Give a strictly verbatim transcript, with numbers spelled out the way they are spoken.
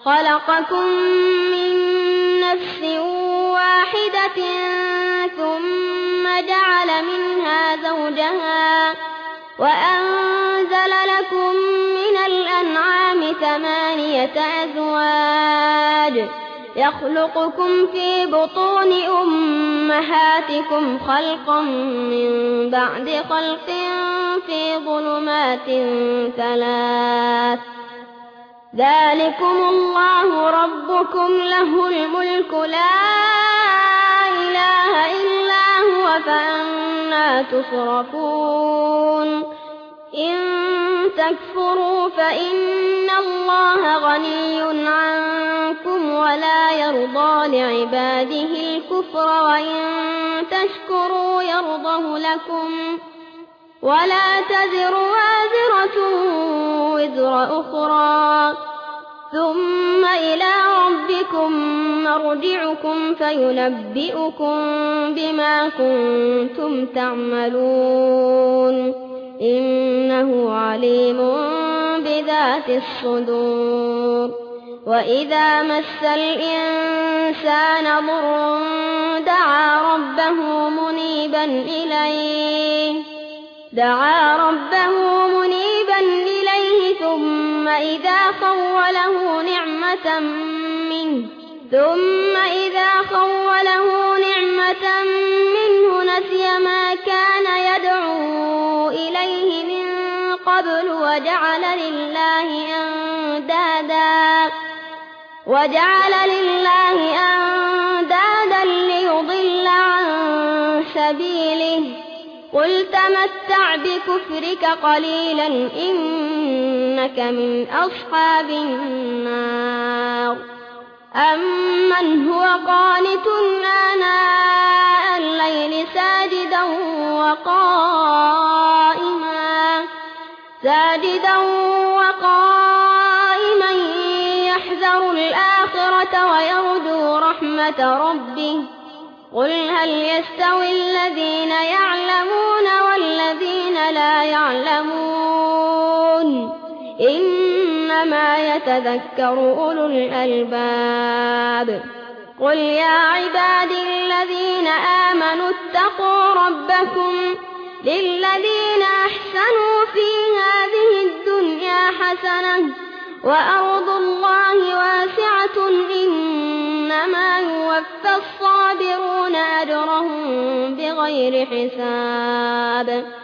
خلقكم من نفس واحدة ثم جعل منها زوجها وأنزل لكم من الأنعام ثمانية أزواج يخلقكم في بطون أمهاتكم خلقا من بعد خلق في ظلمات ثلاث ذلكم الله ربكم له الملك لا إله إلا هو فأنى تصرفون إن تكفروا فإن الله غني عنكم ولا يرضى لعباده الكفر وإن تشكروا يرضه لكم ولا تزر وازرة وزر أخرى ثم إلى ربكم مرجعكم فينبئكم بما كنتم تعملون إنه عليم بذات الصدور وإذا مس الإنسان ضر دعا ربه منيبا إليه دعا ربه منيبا إليه ثم إذا خوله نعمة منه ثم إذا خوله نعمة منه نسي ما كان يدعو إليه من قبل وجعل لله أندادا وجعل لله أندادا ليضل عن سبيله قل تمتع بكفرك قليلا إنك من أصحاب النار أمن هو قانت آناء الليل ساجدا وقائما ساجدا وقائما يحذر الآخرة ويرجو رحمة ربه قل هل يستوي الذين يعلمون والذين لا يعلمون إنما يتذكر أولو الألباب قل يا عبادي الذين آمنوا اتقوا ربكم للذين أحسنوا في هذه الدنيا حسنة وأرض الله واسعة إنما يوفى الصابرون أجرهم بغير حساب